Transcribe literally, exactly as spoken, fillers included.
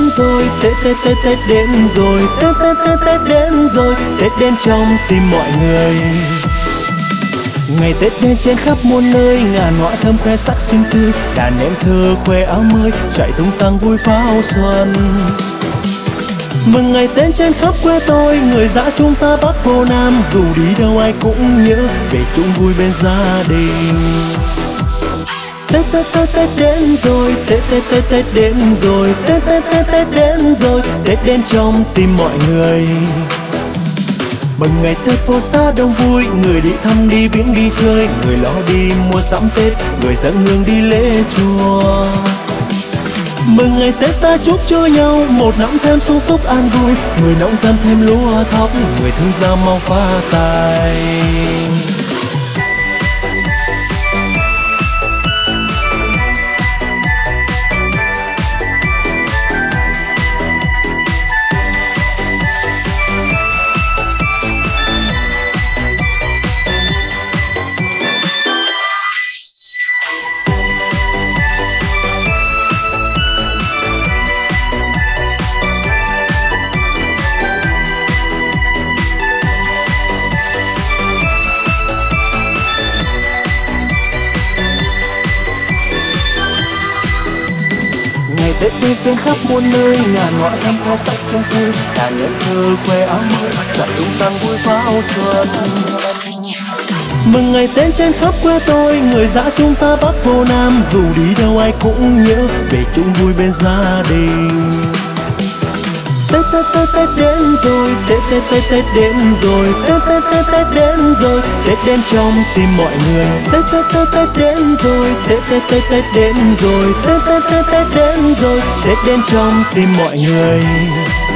đến rồi, Tết Tết Tết Tết đến rồi, Tết Tết Tết Tết đến rồi, Tết đến trong tim mọi người. Ngày Tết đến trên khắp muôn nơi, ngàn hoa thơm khoe sắc xinh tươi, đàn em thơ khoe áo mới, chạy tung tăng vui pháo xuân. Mừng ngày Tết trên khắp quê tôi, người dã chung xa Bắc vô Nam, dù đi đâu ai cũng nhớ về chung vui bên gia đình. Tết Tết Tết Tết đến rồi, Tết Tết Tết Tết đến rồi, Tết Tết Tết Tết đến rồi, Tết đến trong tim mọi người. Mừng ngày Tết phố xa đông vui, người đi thăm đi viếng đi chơi, người lo đi mua sắm Tết, người dâng hương đi lễ chùa. Mừng ngày Tết ta chúc cho nhau một năm thêm sung túc an vui, người nông dân thêm lúa thóc, người thương gia mau phát tài. Tết đến trên khắp muôn nơi, ngàn hoa thơm khoe sắc xinh tươi, đàn em thơ khoe áo mới, chạy tung tăng vui pháo xuân. Mừng ngày Tết trên khắp quê tôi, người dã chung xa Bắc vô Nam, dù đi đâu ai cũng nhớ về chung vui bên gia đình. Tết Tết Tết Tết đến rồi, Tết Tết Tết Tết đến rồi, Tết Tết Tết Tết đến rồi, Tết đến trong tim mọi người. Tết Tết Tết Tết đến rồi, Tết Tết Tết Tết đến rồi, Tết Tết Tết Tết đến rồi, Tết đến trong tim mọi người.